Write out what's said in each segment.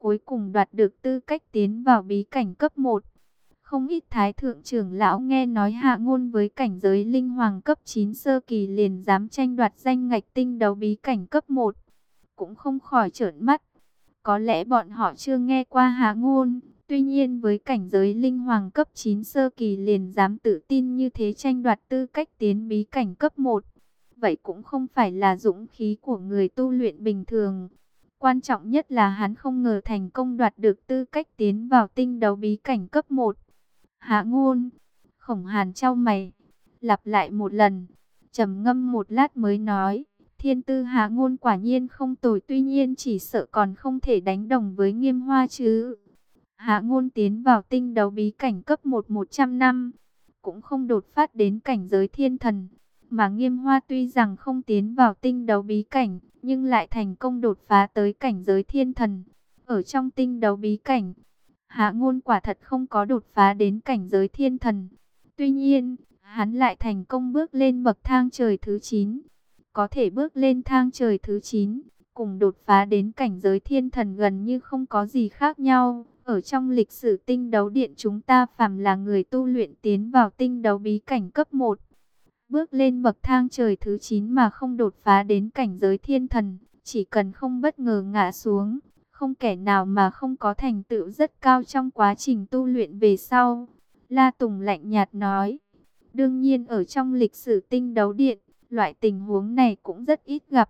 cuối cùng đoạt được tư cách tiến vào bí cảnh cấp 1. Không ít thái thượng trưởng lão nghe nói Hạ Ngôn với cảnh giới linh hoàng cấp 9 sơ kỳ liền dám tranh đoạt danh ngạch tinh đấu bí cảnh cấp 1, cũng không khỏi trợn mắt. Có lẽ bọn họ chưa nghe qua Hạ Ngôn, tuy nhiên với cảnh giới linh hoàng cấp 9 sơ kỳ liền dám tự tin như thế tranh đoạt tư cách tiến bí cảnh cấp 1. Vậy cũng không phải là dũng khí của người tu luyện bình thường. Quan trọng nhất là hắn không ngờ thành công đoạt được tư cách tiến vào tinh đấu bí cảnh cấp 1. Hạ Ngôn, Khổng Hàn chau mày, lặp lại một lần, trầm ngâm một lát mới nói, thiên tư Hạ Ngôn quả nhiên không tồi, tuy nhiên chỉ sợ còn không thể đánh đồng với Nghiêm Hoa chứ. Hạ Ngôn tiến vào tinh đấu bí cảnh cấp 1 100 năm, cũng không đột phát đến cảnh giới thiên thần, mà Nghiêm Hoa tuy rằng không tiến vào tinh đấu bí cảnh, nhưng lại thành công đột phá tới cảnh giới thiên thần. Ở trong tinh đấu bí cảnh, Hạ Ngôn quả thật không có đột phá đến cảnh giới thiên thần. Tuy nhiên, hắn lại thành công bước lên bậc thang trời thứ 9. Có thể bước lên thang trời thứ 9, cùng đột phá đến cảnh giới thiên thần gần như không có gì khác nhau. Ở trong lịch sử tinh đấu điện chúng ta phàm là người tu luyện tiến vào tinh đấu bí cảnh cấp 1. Bước lên bậc thang trời thứ 9 mà không đột phá đến cảnh giới thiên thần, chỉ cần không bất ngờ ngã xuống, không kẻ nào mà không có thành tựu rất cao trong quá trình tu luyện về sau. La Tùng lạnh nhạt nói, đương nhiên ở trong lịch sử tinh đấu điện, loại tình huống này cũng rất ít gặp.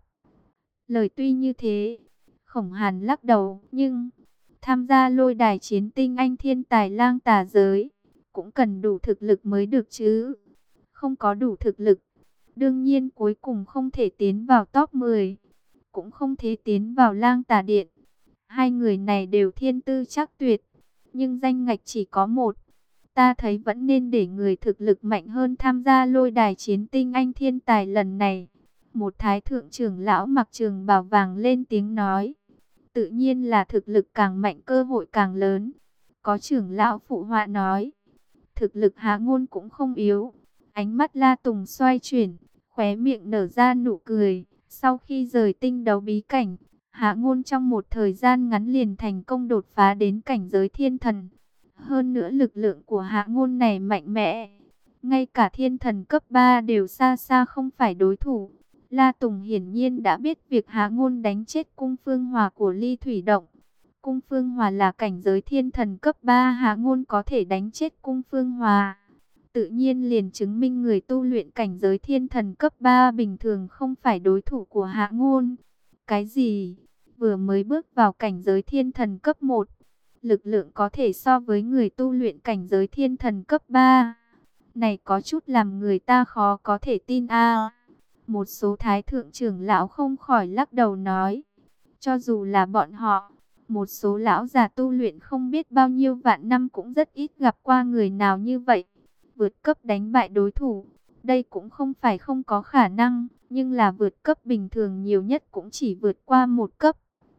Lời tuy như thế, Khổng Hàn lắc đầu, nhưng tham gia lôi đài chiến tinh anh thiên tài lang tà giới, cũng cần đủ thực lực mới được chứ. Không có đủ thực lực, đương nhiên cuối cùng không thể tiến vào top 10, cũng không thể tiến vào lang tà điện. Hai người này đều thiên tư chắc tuyệt, nhưng danh ngạch chỉ có một. Ta thấy vẫn nên để người thực lực mạnh hơn tham gia lôi đài chiến tinh anh thiên tài lần này. Một thái thượng trưởng lão mặc trường bào vàng lên tiếng nói. Tự nhiên là thực lực càng mạnh cơ hội càng lớn. Có trưởng lão phụ họa nói. Thực lực Hạ Ngôn cũng không yếu. Ánh mắt La Tùng xoay chuyển, khóe miệng nở ra nụ cười. Sau khi rời tinh đấu bí cảnh, Hạ Ngôn trong một thời gian ngắn liền thành công đột phá đến cảnh giới thiên thần. Hơn nữa lực lượng của Hạ Ngôn này mạnh mẽ, ngay cả thiên thần cấp 3 đều xa xa không phải đối thủ. La Tùng hiển nhiên đã biết việc Hạ Ngôn đánh chết Cung Phương Hòa của Ly Thủy Động. Cung Phương Hòa là cảnh giới thiên thần cấp 3, Hạ Ngôn có thể đánh chết Cung Phương Hòa, tự nhiên liền chứng minh người tu luyện cảnh giới thiên thần cấp 3 bình thường không phải đối thủ của Hạ Ngôn. Cái gì? Vừa mới bước vào cảnh giới thiên thần cấp 1, lực lượng có thể so với người tu luyện cảnh giới thiên thần cấp 3. Này có chút làm người ta khó có thể tin a. Một số thái thượng trưởng lão không khỏi lắc đầu nói. Cho dù là bọn họ, một số lão già tu luyện không biết bao nhiêu vạn năm cũng rất ít gặp qua người nào như vậy. Vượt cấp đánh bại đối thủ, đây cũng không phải không có khả năng, nhưng là vượt cấp bình thường nhiều nhất cũng chỉ vượt qua một cấp.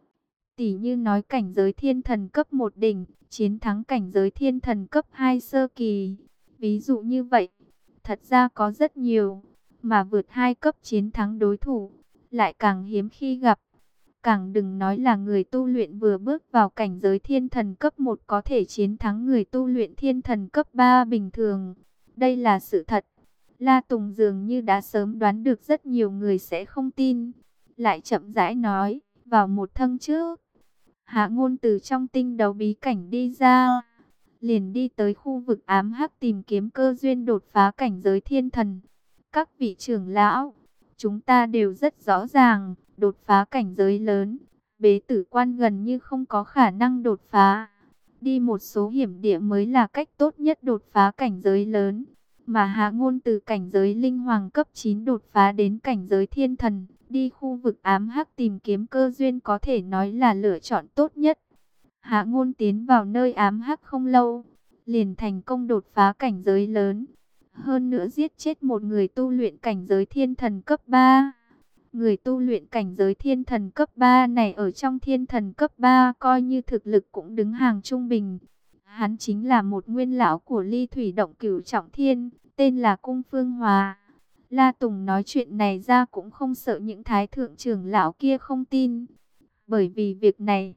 Tỷ như nói cảnh giới thiên thần cấp 1 đỉnh, chiến thắng cảnh giới thiên thần cấp 2 sơ kỳ. Ví dụ như vậy, thật ra có rất nhiều, mà vượt 2 cấp chiến thắng đối thủ, lại càng hiếm khi gặp. Càng đừng nói là người tu luyện vừa bước vào cảnh giới thiên thần cấp 1 có thể chiến thắng người tu luyện thiên thần cấp 3 bình thường. Đây là sự thật. La Tùng dường như đã sớm đoán được rất nhiều người sẽ không tin. Lại chậm rãi nói, vào một thăng trước, Hạ Ngôn từ trong tinh đấu bí cảnh đi ra, liền đi tới khu vực ám hắc tìm kiếm cơ duyên đột phá cảnh giới thiên thần. Các vị trưởng lão, chúng ta đều rất rõ ràng, đột phá cảnh giới lớn, bế tử quan gần như không có khả năng đột phá. Đi một số hiểm địa mới là cách tốt nhất đột phá cảnh giới lớn. Mà Hạ Ngôn từ cảnh giới linh hoàng cấp 9 đột phá đến cảnh giới thiên thần, đi khu vực ám hắc tìm kiếm cơ duyên có thể nói là lựa chọn tốt nhất. Hạ Ngôn tiến vào nơi ám hắc không lâu, liền thành công đột phá cảnh giới lớn. Hơn nữa giết chết một người tu luyện cảnh giới thiên thần cấp 3. Người tu luyện cảnh giới thiên thần cấp 3 này ở trong thiên thần cấp 3 coi như thực lực cũng đứng hàng trung bình. Hắn chính là một nguyên lão của Ly Thủy Động Cửu Trọng Thiên, tên là Cung Phương Hòa. La Tùng nói chuyện này ra cũng không sợ những thái thượng trưởng lão kia không tin. Bởi vì việc này,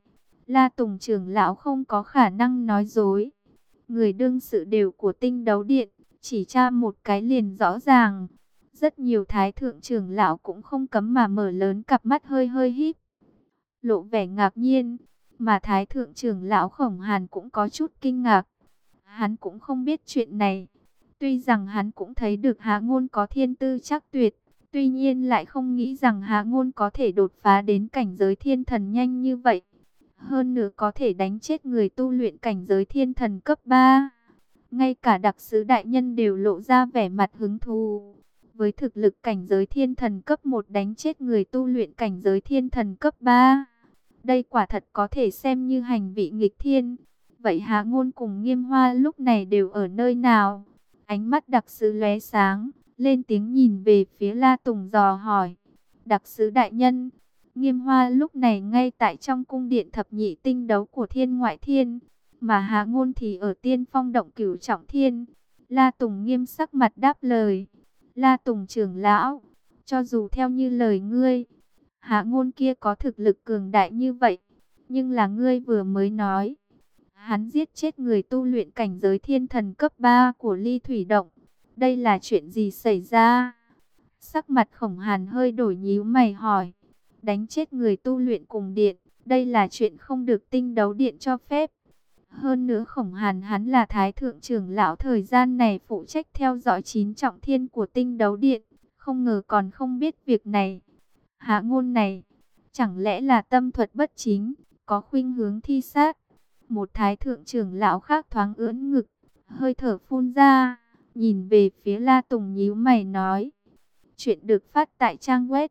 La Tùng trưởng lão không có khả năng nói dối. Người đương sự đều của Tinh Đấu Điện, chỉ tra một cái liền rõ ràng. Rất nhiều thái thượng trưởng lão cũng không cấm mà mở lớn cặp mắt hơi hơi híp, lộ vẻ ngạc nhiên, mà thái thượng trưởng lão Khổng Hàn cũng có chút kinh ngạc. Hắn cũng không biết chuyện này. Tuy rằng hắn cũng thấy được Hạ Ngôn có thiên tư chắc tuyệt, tuy nhiên lại không nghĩ rằng Hạ Ngôn có thể đột phá đến cảnh giới thiên thần nhanh như vậy. Hơn nữa có thể đánh chết người tu luyện cảnh giới thiên thần cấp 3. Ngay cả đặc sứ đại nhân đều lộ ra vẻ mặt hứng thú. Với thực lực cảnh giới thiên thần cấp 1 đánh chết người tu luyện cảnh giới thiên thần cấp 3. Đây quả thật có thể xem như hành vị nghịch thiên. Vậy Hạ Ngôn cùng Nghiêm Hoa lúc này đều ở nơi nào? Ánh mắt đặc sứ lóe sáng, lên tiếng nhìn về phía La Tùng dò hỏi. Đặc sứ đại nhân, Nghiêm Hoa lúc này ngay tại trong cung điện thập nhị tinh đấu của Thiên Ngoại Thiên, mà Hạ Ngôn thì ở Tiên Phong động Cửu Trọng Thiên. La Tùng nghiêm sắc mặt đáp lời. La Tùng trưởng lão, cho dù theo như lời ngươi, Hạ Ngôn kia có thực lực cường đại như vậy, nhưng là ngươi vừa mới nói, hắn giết chết người tu luyện cảnh giới thiên thần cấp 3 của Ly Thủy Động. Đây là chuyện gì xảy ra? Sắc mặt Khổng Hàn hơi đổi, nhíu mày hỏi. Đánh chết người tu luyện cùng điện, đây là chuyện không được Tinh Đấu Điện cho phép. Hơn nữa Khổng Hàn hắn là thái thượng trưởng lão, thời gian này phụ trách theo dõi 9 trọng thiên của Tinh Đấu Điện, không ngờ còn không biết việc này. Hạ Ngôn này, chẳng lẽ là tâm thuật bất chính, có khuynh hướng thi sát? Một thái thượng trưởng lão khác thoáng ưỡn ngực, hơi thở phun ra, nhìn về phía La Tùng nhíu mày nói. Chuyện được phát tại trang web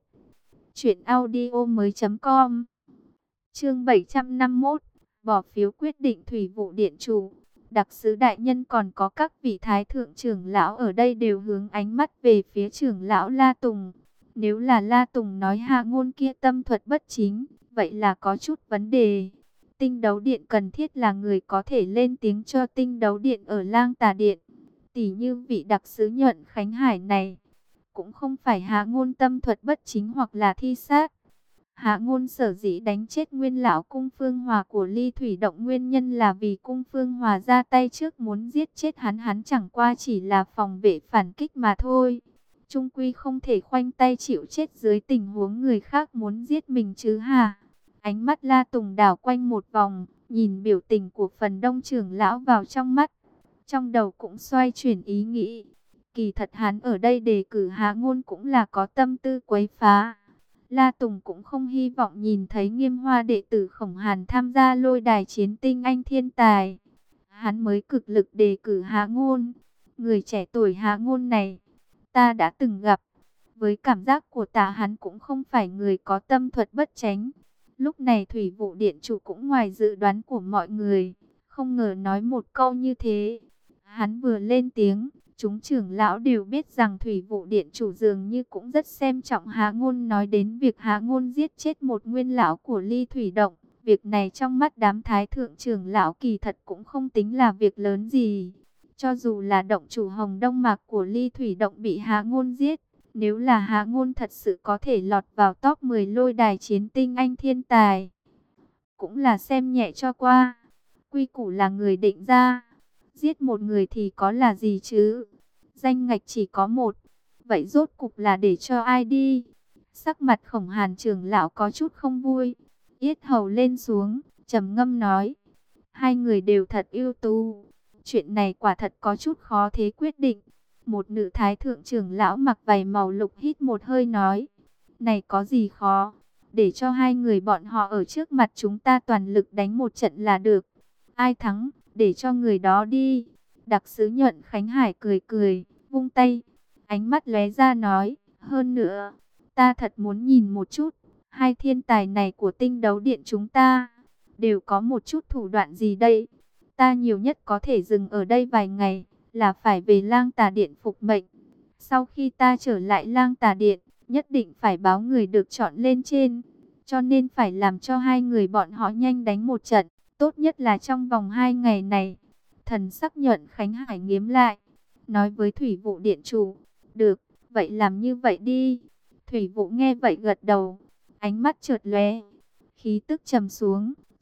truyệnaudiomoi.com. Chương 751, bỏ phiếu quyết định Thủy vụ điện chủ. Đặc sứ đại nhân còn có các vị thái thượng trưởng lão ở đây đều hướng ánh mắt về phía trưởng lão La Tùng. Nếu là La Tùng nói Hạ Ngôn kia tâm thuật bất chính, vậy là có chút vấn đề. Tinh Đấu Điện cần thiết là người có thể lên tiếng cho Tinh Đấu Điện ở Lang Tà Điện. Tỷ như vị đặc sứ Nhuận Khánh Hải này, cũng không phải Hạ Ngôn tâm thuật bất chính hoặc là thi sát. Hạ Ngôn sở dĩ đánh chết nguyên lão Cung Phương Hòa của Ly Thủy Động, nguyên nhân là vì Cung Phương Hòa ra tay trước muốn giết chết hắn chẳng qua chỉ là phòng vệ phản kích mà thôi. Trung quy không thể khoanh tay chịu chết dưới tình huống người khác muốn giết mình chứ hả? Ánh mắt La Tùng đảo quanh một vòng, nhìn biểu tình của phần đông trưởng lão vào trong mắt. Trong đầu cũng xoay chuyển ý nghĩ. Kỳ thật hắn ở đây đề cử Hạ Ngôn cũng là có tâm tư quấy phá. La Tùng cũng không hy vọng nhìn thấy Nghiêm Hoa đệ tử Khổng Hàn tham gia lôi đài chiến tinh anh thiên tài. Hắn mới cực lực đề cử Hạ Ngôn. Người trẻ tuổi Hạ Ngôn này, ta đã từng gặp. Với cảm giác của ta hắn cũng không phải người có tâm thuật bất chánh. Lúc này Thủy vụ điện chủ cũng ngoài dự đoán của mọi người. Không ngờ nói một câu như thế. Hắn vừa lên tiếng, chúng trưởng lão đều biết rằng Thủy vụ điện chủ dường như cũng rất xem trọng Hạ Ngôn. Nói đến việc Hạ Ngôn giết chết một nguyên lão của Ly Thủy Động, việc này trong mắt đám thái thượng trưởng lão kỳ thật cũng không tính là việc lớn gì. Cho dù là động chủ Hồng Đông Mạc của Ly Thủy Động bị Hạ Ngôn giết, nếu là Hạ Ngôn thật sự có thể lọt vào top 10 lôi đài chiến tinh anh thiên tài, cũng là xem nhẹ cho qua. Quy củ là người định ra, giết một người thì có là gì chứ? Danh ngạch chỉ có một, vậy rốt cục là để cho ai đi? Sắc mặt Khổng Hàn trưởng lão có chút không vui, yết hầu lên xuống, trầm ngâm nói: hai người đều thật ưu tú, chuyện này quả thật có chút khó thế quyết định. Một nữ thái thượng trưởng lão mặc vải màu lục hít một hơi nói: này có gì khó, để cho hai người bọn họ ở trước mặt chúng ta toàn lực đánh một trận là được. Ai thắng, để cho người đó đi. Đặc sứ Nhuận Khánh Hải cười cười, vung tay, ánh mắt lóe ra nói: hơn nữa, ta thật muốn nhìn một chút, hai thiên tài này của Tinh Đấu Điện chúng ta đều có một chút thủ đoạn gì đây. Ta nhiều nhất có thể dừng ở đây vài ngày, là phải về Lang Tà Điện phục mệnh. Sau khi ta trở lại Lang Tà Điện, nhất định phải báo người được chọn lên trên. Cho nên phải làm cho hai người bọn họ nhanh đánh một trận, tốt nhất là trong vòng 2 ngày này. Thần sắc Nhuận Khánh Hải nghiến lại, nói với Thủy vụ điện chủ: được, vậy làm như vậy đi. Thủy vụ nghe vậy gật đầu, ánh mắt chợt lóe, khí tức trầm xuống,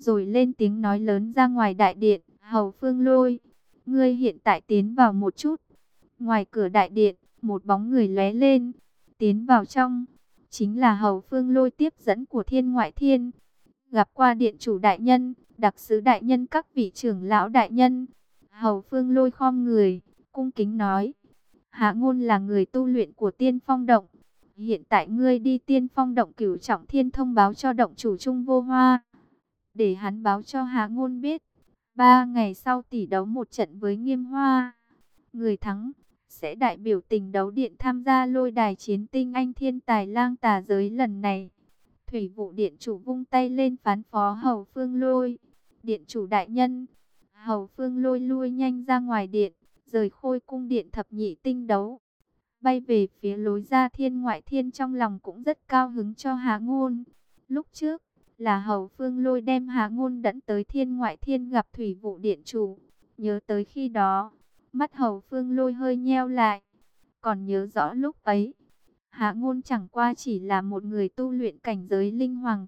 rồi lên tiếng nói lớn ra ngoài đại điện. Hầu Phương Lôi, ngươi hiện tại tiến vào một chút. Ngoài cửa đại điện, một bóng người lóe lên, tiến vào trong. Chính là Hầu Phương Lôi tiếp dẫn của Thiên Ngoại Thiên. Gặp qua điện chủ đại nhân, đặc sứ đại nhân, các vị trưởng lão đại nhân. Hầu Phương Lôi khom người, cung kính nói. Hạ Ngôn là người tu luyện của Tiên Phong Động. Hiện tại ngươi đi Tiên Phong Động Cửu Trọng Thiên thông báo cho động chủ Trung Vô Hoa, để hắn báo cho Hạ Ngôn biết, 3 ngày sau tỷ đấu một trận với Nghiêm Hoa. Người thắng sẽ đại biểu Tình Đấu Điện tham gia lôi đài chiến tinh anh thiên tài lang tà giới lần này. Thủy Vụ điện chủ vung tay lên phán phó Hầu Phương Lôi. Điện chủ đại nhân. Hầu Phương Lôi lui nhanh ra ngoài điện, rời Khôi cung điện thập nhị tinh đấu, bay về phía lối ra Thiên Ngoại Thiên, trong lòng cũng rất cao hứng cho Hạ Ngôn. Lúc trước là Hầu Phương Lôi đem Hạ Ngôn dẫn tới Thiên Ngoại Thiên gặp Thủy Vụ điện chủ. Nhớ tới khi đó, mắt Hầu Phương Lôi hơi nheo lại. Còn nhớ rõ lúc ấy, Hạ Ngôn chẳng qua chỉ là một người tu luyện cảnh giới linh hoàng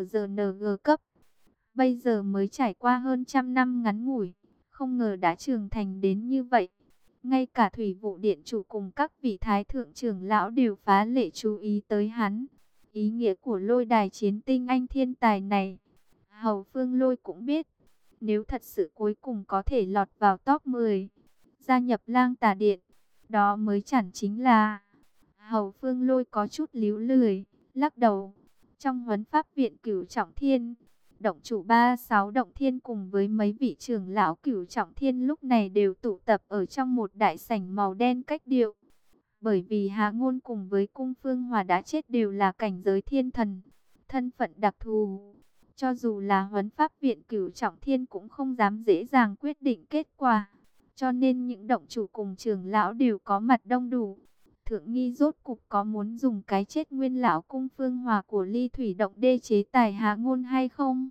TNGNG cấp. Bây giờ mới trải qua hơn 100 năm ngắn ngủi, không ngờ đã trưởng thành đến như vậy. Ngay cả Thủy Vụ điện chủ cùng các vị thái thượng trưởng lão đều phá lệ chú ý tới hắn. Ý nghĩa của lôi đài chiến tinh anh thiên tài này, Hầu Phương Lôi cũng biết. Nếu thật sự cuối cùng có thể lọt vào top 10, gia nhập Lang Tà Điện, đó mới chẳng chính là... Hầu Phương Lôi có chút líu lười, lắc đầu. Trong Huấn Pháp viện Cửu Trọng Thiên, động chủ 36 động thiên cùng với mấy vị trưởng lão Cửu Trọng Thiên lúc này đều tụ tập ở trong một đại sảnh màu đen cách điệu. Bởi vì Hạ Ngôn cùng với Cung Phương Hòa đã chết đều là cảnh giới thiên thần, thân phận đặc thù. Cho dù là Huấn Pháp viện Cửu Trọng Thiên cũng không dám dễ dàng quyết định kết quả. Cho nên những động chủ cùng trưởng lão đều có mặt đông đủ. Thượng nghi rốt cục có muốn dùng cái chết nguyên lão Cung Phương Hòa của Ly Thủy Động đê chế tài Hạ Ngôn hay không?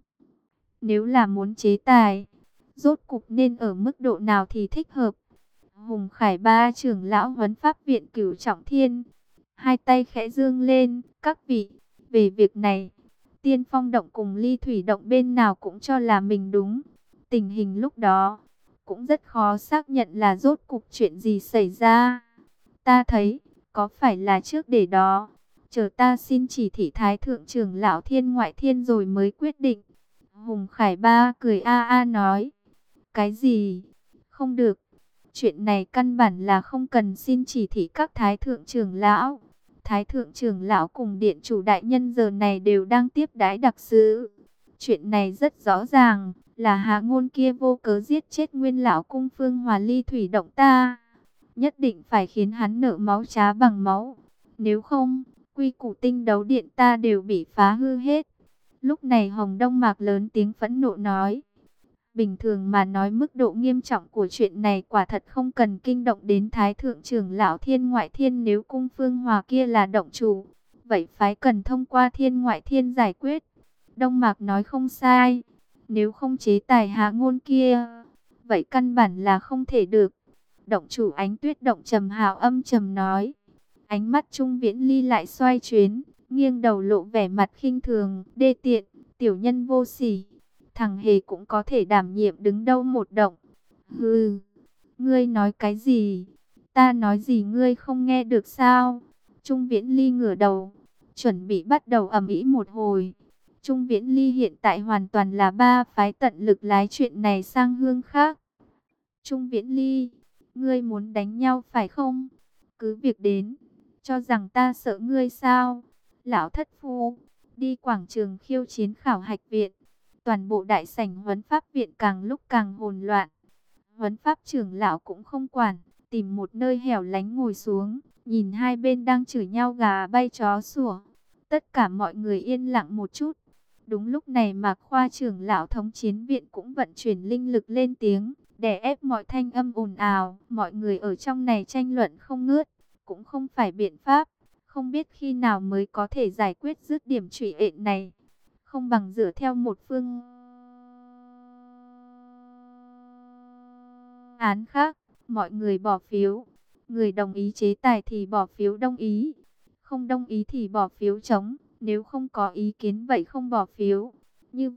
Nếu là muốn chế tài, rốt cục nên ở mức độ nào thì thích hợp? Hùng Khải Ba trưởng lão Huấn Pháp viện Cửu Trọng Thiên, hai tay khẽ dương lên. Các vị, về việc này, Tiên Phong Động cùng Ly Thủy Động bên nào cũng cho là mình đúng. Tình hình lúc đó cũng rất khó xác nhận là rốt cục chuyện gì xảy ra. Ta thấy, có phải là trước để đó, chờ ta xin chỉ thị Thái thượng trưởng lão Thiên Ngoại Thiên rồi mới quyết định. Hùng Khải Ba cười a a nói. Cái gì? Không được. Chuyện này căn bản là không cần xin chỉ thị các Thái thượng trưởng lão. Thái thượng trưởng lão cùng điện chủ đại nhân giờ này đều đang tiếp đãi đặc sứ. Chuyện này rất rõ ràng, là Hạ Ngôn kia vô cớ giết chết nguyên lão Cung Phương Hòa Ly Thủy Động ta. Nhất định phải khiến hắn nợ máu trả bằng máu. Nếu không, quy củ tinh đấu điện ta đều bị phá hư hết. Lúc này Hồng Đông Mạc lớn tiếng phẫn nộ nói. Bình thường mà nói, mức độ nghiêm trọng của chuyện này quả thật không cần kinh động đến Thái thượng trưởng lão Thiên Ngoại Thiên. Nếu Cung Phương Hòa kia là động chủ, vậy phái cần thông qua Thiên Ngoại Thiên giải quyết. Đông Mạc nói không sai. Nếu không chế tài Hạ Ngôn kia, vậy căn bản là không thể được. Động chủ Ánh Tuyết Động trầm hào âm trầm nói. Ánh mắt Trung Viễn Ly lại xoay chuyển, nghiêng đầu lộ vẻ mặt khinh thường. Đê tiện, tiểu nhân vô sỉ, thằng hề cũng có thể đảm nhiệm đứng đâu một động. Hừ, ngươi nói cái gì? Ta nói gì ngươi không nghe được sao? Trung Viễn Ly ngửa đầu, chuẩn bị bắt đầu ầm ĩ một hồi. Trung Viễn Ly hiện tại hoàn toàn là ba phái tận lực lái chuyện này sang hướng khác. Trung Viễn Ly, ngươi muốn đánh nhau phải không? Cứ việc đến, cho rằng ta sợ ngươi sao? Lão thất phu, đi quảng trường khiêu chiến khảo hạch viện. Toàn bộ đại sảnh Huấn Pháp viện càng lúc càng hỗn loạn. Huấn Pháp trưởng lão cũng không quản, tìm một nơi hẻo lánh ngồi xuống, nhìn hai bên đang chửi nhau gà bay chó sủa. Tất cả mọi người yên lặng một chút. Đúng lúc này Mạc Khoa trưởng lão thống chiến viện cũng vận chuyển linh lực lên tiếng, đè ép mọi thanh âm ồn ào. Mọi người ở trong này tranh luận không ngớt, cũng không phải biện pháp. Không biết khi nào mới có thể giải quyết dứt điểm trụy ện này. Không bằng dựa theo một phương án khác. Mọi người bỏ phiếu. Người đồng ý chế tài thì bỏ phiếu đồng ý, không đồng ý thì bỏ phiếu trống. Nếu không có ý kiến vậy không bỏ phiếu. Như vậy,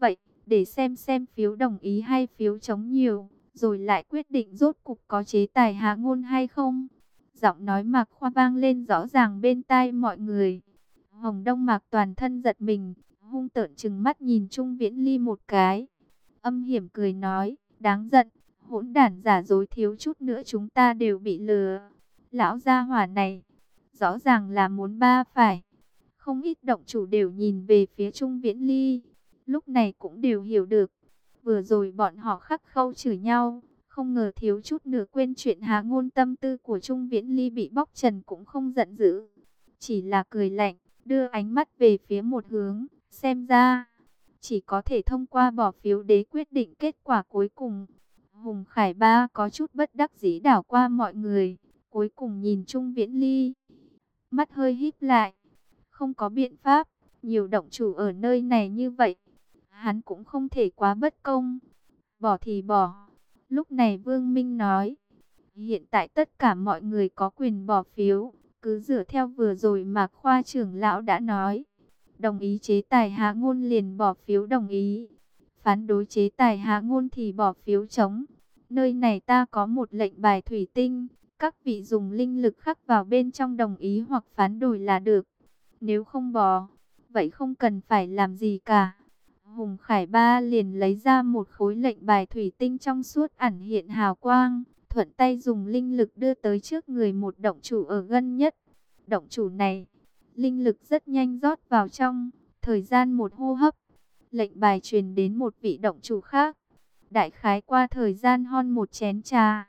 để xem phiếu đồng ý hay phiếu chống nhiều, rồi lại quyết định rốt cục có chế tài hạ ngôn hay không. Giọng nói Mạc Khoa vang lên rõ ràng bên tai mọi người. Hồng Đông Mạc toàn thân giật mình, hung tợn trừng mắt nhìn Trung Viễn Ly một cái. Âm hiểm cười nói, đáng giận, hỗn đản giả dối, thiếu chút nữa chúng ta đều bị lừa. Lão gia hỏa này, rõ ràng là muốn ba phải. Không ít động chủ đều nhìn về phía Trung Viễn Ly, lúc này cũng đều hiểu được. Vừa rồi bọn họ khắc khâu chửi nhau, không ngờ thiếu chút nữa quên chuyện há ngôn, tâm tư của Trung Viễn Ly bị bóc trần cũng không giận dữ. Chỉ là cười lạnh, đưa ánh mắt về phía một hướng, xem ra chỉ có thể thông qua bỏ phiếu để quyết định kết quả cuối cùng. Hùng Khải Ba có chút bất đắc dĩ đảo qua mọi người, cuối cùng nhìn Trung Viễn Ly, mắt hơi híp lại. Không có biện pháp, nhiều động chủ ở nơi này như vậy, hắn cũng không thể quá bất công. Bỏ thì bỏ. Lúc này Vương Minh nói, hiện tại tất cả mọi người có quyền bỏ phiếu, cứ dựa theo vừa rồi Mạc Khoa trưởng lão đã nói. Đồng ý chế tài hạ ngôn liền bỏ phiếu đồng ý, phản đối chế tài hạ ngôn thì bỏ phiếu chống. Nơi này ta có một lệnh bài thủy tinh, các vị dùng linh lực khắc vào bên trong đồng ý hoặc phán đổi là được. Nếu không bỏ, vậy không cần phải làm gì cả. Hùng Khải Ba liền lấy ra một khối lệnh bài thủy tinh trong suốt ẩn hiện hào quang, thuận tay dùng linh lực đưa tới trước người một động chủ ở gần nhất. Động chủ này, linh lực rất nhanh rót vào trong, thời gian một hô hấp, lệnh bài truyền đến một vị động chủ khác. Đại khái qua thời gian hon một chén trà,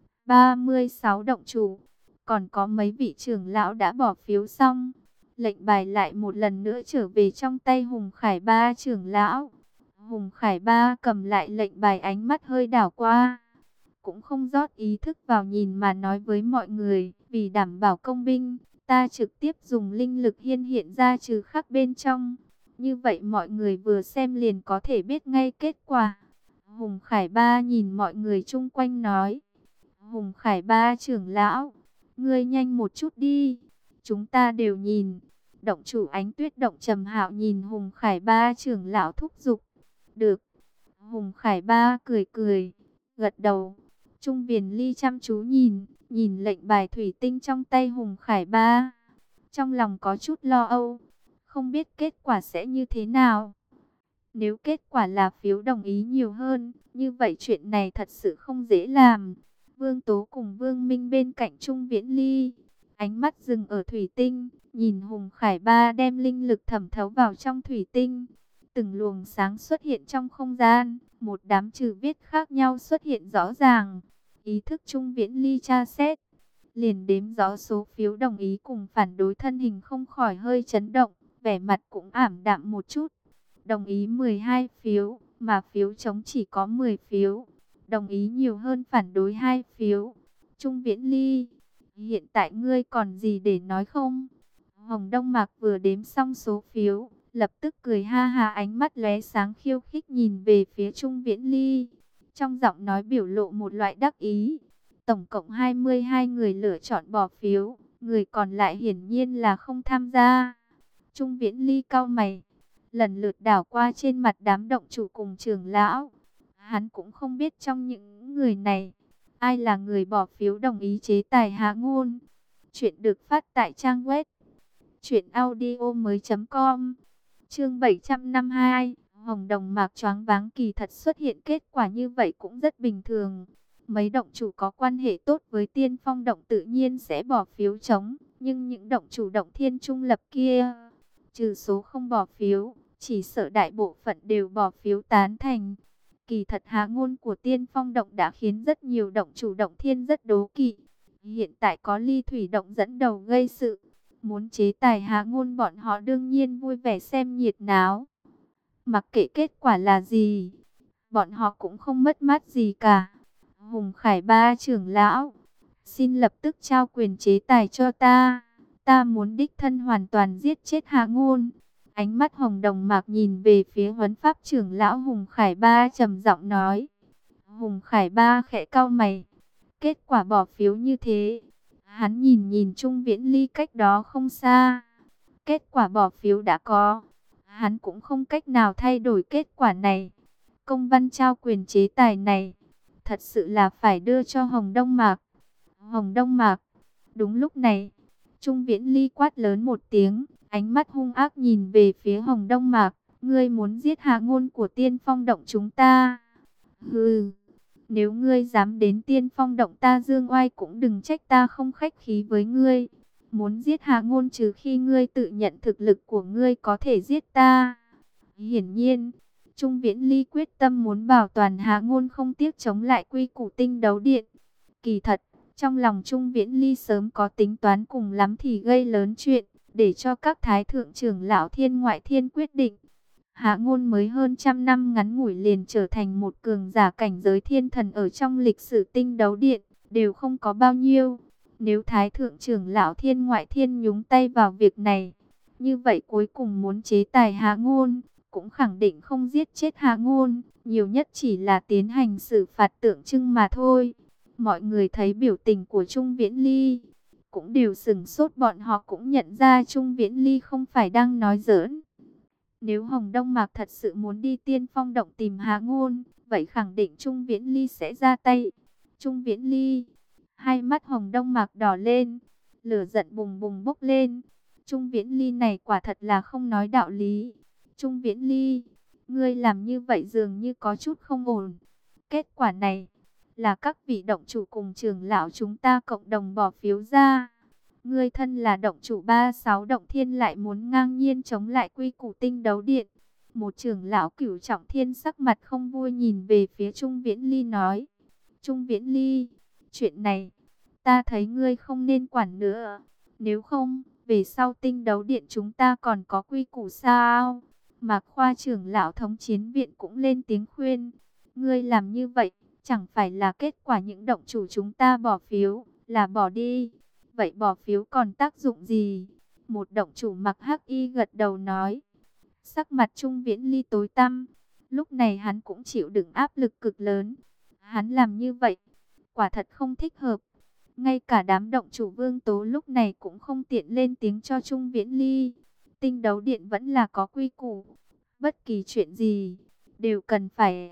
36 động chủ, còn có mấy vị trưởng lão đã bỏ phiếu xong. Lệnh bài lại một lần nữa trở về trong tay Hùng Khải Ba trưởng lão. Hùng Khải Ba cầm lại lệnh bài, ánh mắt hơi đảo qua, cũng không rót ý thức vào nhìn mà nói với mọi người, vì đảm bảo công bình, ta trực tiếp dùng linh lực hiện ra trừ khắc bên trong. Như vậy mọi người vừa xem liền có thể biết ngay kết quả. Hùng Khải Ba nhìn mọi người chung quanh nói, Hùng Khải Ba trưởng lão, ngươi nhanh một chút đi, chúng ta đều nhìn. Động chủ Ánh Tuyết Động Trầm Hạo nhìn Hùng Khải Ba trưởng lão thúc giục. Được. Hùng Khải Ba cười cười, gật đầu. Trung Viễn Ly chăm chú nhìn lệnh bài thủy tinh trong tay Hùng Khải Ba, trong lòng có chút lo âu, không biết kết quả sẽ như thế nào. Nếu kết quả là phiếu đồng ý nhiều hơn, như vậy chuyện này thật sự không dễ làm. Vương Tố cùng Vương Minh bên cạnh Trung Viễn Ly, ánh mắt dừng ở thủy tinh, nhìn Hùng Khải Ba đem linh lực thẩm thấu vào trong thủy tinh. Từng luồng sáng xuất hiện trong không gian, một đám chữ viết khác nhau xuất hiện rõ ràng. Ý thức Trung Viễn Ly tra xét, liền đếm rõ số phiếu đồng ý cùng phản đối, thân hình không khỏi hơi chấn động, vẻ mặt cũng ảm đạm một chút. Đồng ý 12 phiếu, mà phiếu chống chỉ có 10 phiếu. Đồng ý nhiều hơn phản đối 2 phiếu. Trung Viễn Ly, hiện tại ngươi còn gì để nói không? Hồng Đông Mạc vừa đếm xong số phiếu, lập tức cười ha ha, ánh mắt lóe sáng khiêu khích nhìn về phía Trung Viễn Ly. Trong giọng nói biểu lộ một loại đắc ý. Tổng cộng 22 người lựa chọn bỏ phiếu, người còn lại hiển nhiên là không tham gia. Trung Viễn Ly cau mày, lần lượt đảo qua trên mặt đám động chủ cùng trưởng lão. Hắn cũng không biết trong những người này, ai là người bỏ phiếu đồng ý chế tài hạ ngôn. Chuyện được phát tại trang web truyệnaudiomoi.com. Chương 752, Hồng Đồng Mạc choáng váng, kỳ thật xuất hiện kết quả như vậy cũng rất bình thường. Mấy động chủ có quan hệ tốt với Tiên Phong Động tự nhiên sẽ bỏ phiếu chống, nhưng những động chủ Động Thiên trung lập kia, trừ số không bỏ phiếu, chỉ sợ đại bộ phận đều bỏ phiếu tán thành. Kỳ thật hạ ngôn của Tiên Phong Động đã khiến rất nhiều động chủ Động Thiên rất đố kỵ. Hiện tại có Ly Thủy Động dẫn đầu gây sự, muốn chế tài hạ ngôn, bọn họ đương nhiên vui vẻ xem nhiệt náo. Mặc kệ kết quả là gì, bọn họ cũng không mất mát gì cả. Hùng Khải Ba trưởng lão, xin lập tức trao quyền chế tài cho ta. Ta muốn đích thân hoàn toàn giết chết hạ ngôn. Ánh mắt Hồng Đồng Mạc nhìn về phía Huấn Pháp trưởng lão Hùng Khải Ba trầm giọng nói. Hùng Khải Ba khẽ cau mày. Kết quả bỏ phiếu như thế, hắn nhìn Trung Viễn Ly cách đó không xa. Kết quả bỏ phiếu đã có, hắn cũng không cách nào thay đổi kết quả này. Công văn trao quyền chế tài này, thật sự là phải đưa cho Hồng Đông Mạc. Hồng Đông Mạc, đúng lúc này, Trung Viễn Ly quát lớn một tiếng, ánh mắt hung ác nhìn về phía Hồng Đông Mạc. Ngươi muốn giết hạ ngôn của Tiên Phong Động chúng ta? Hừ, nếu ngươi dám đến Tiên Phong Động ta dương oai cũng đừng trách ta không khách khí với ngươi. Muốn giết hạ ngôn trừ khi ngươi tự nhận thực lực của ngươi có thể giết ta. Hiển nhiên, Trung Viễn Ly quyết tâm muốn bảo toàn hạ ngôn, không tiếc chống lại quy củ tinh đấu điện. Kỳ thật, trong lòng Trung Viễn Ly sớm có tính toán, cùng lắm thì gây lớn chuyện, để cho các thái thượng trưởng lão thiên ngoại thiên quyết định. Hạ ngôn mới hơn trăm năm ngắn ngủi liền trở thành một cường giả cảnh giới thiên thần ở trong lịch sử tinh đấu điện, đều không có bao nhiêu. Nếu thái thượng trưởng lão thiên ngoại thiên nhúng tay vào việc này, như vậy cuối cùng muốn chế tài hạ ngôn, cũng khẳng định không giết chết hạ ngôn, nhiều nhất chỉ là tiến hành xử phạt tượng trưng mà thôi. Mọi người thấy biểu tình của Trung Viễn Ly, cũng đều sửng sốt, bọn họ cũng nhận ra Trung Viễn Ly không phải đang nói giỡn. Nếu Hồng Đông Mạc thật sự muốn đi Tiên Phong Động tìm Hạ Ngôn, vậy khẳng định Trung Viễn Ly sẽ ra tay. Trung Viễn Ly, hai mắt Hồng Đông Mạc đỏ lên, lửa giận bùng bùng bốc lên. Trung Viễn Ly này quả thật là không nói đạo lý. Trung Viễn Ly, ngươi làm như vậy dường như có chút không ổn. Kết quả này là các vị động chủ cùng trưởng lão chúng ta cộng đồng bỏ phiếu ra. Ngươi thân là động chủ 36 động thiên lại muốn ngang nhiên chống lại quy củ tinh đấu điện. Một trưởng lão cửu trọng thiên sắc mặt không vui nhìn về phía Trung Viễn Ly nói. Trung Viễn Ly, chuyện này, ta thấy ngươi không nên quản nữa. Nếu không, về sau tinh đấu điện chúng ta còn có quy củ sao? Mạc Khoa trưởng lão thống chiến viện cũng lên tiếng khuyên. Ngươi làm như vậy, chẳng phải là kết quả những động chủ chúng ta bỏ phiếu, là bỏ đi. Vậy bỏ phiếu còn tác dụng gì? Một động chủ mặc hắc y gật đầu nói. Sắc mặt Trung Viễn Ly tối tăm. Lúc này hắn cũng chịu đựng áp lực cực lớn. Hắn làm như vậy, quả thật không thích hợp. Ngay cả đám động chủ Vương Tố lúc này cũng không tiện lên tiếng cho Trung Viễn Ly. Tinh đấu điện vẫn là có quy củ. Bất kỳ chuyện gì, đều cần phải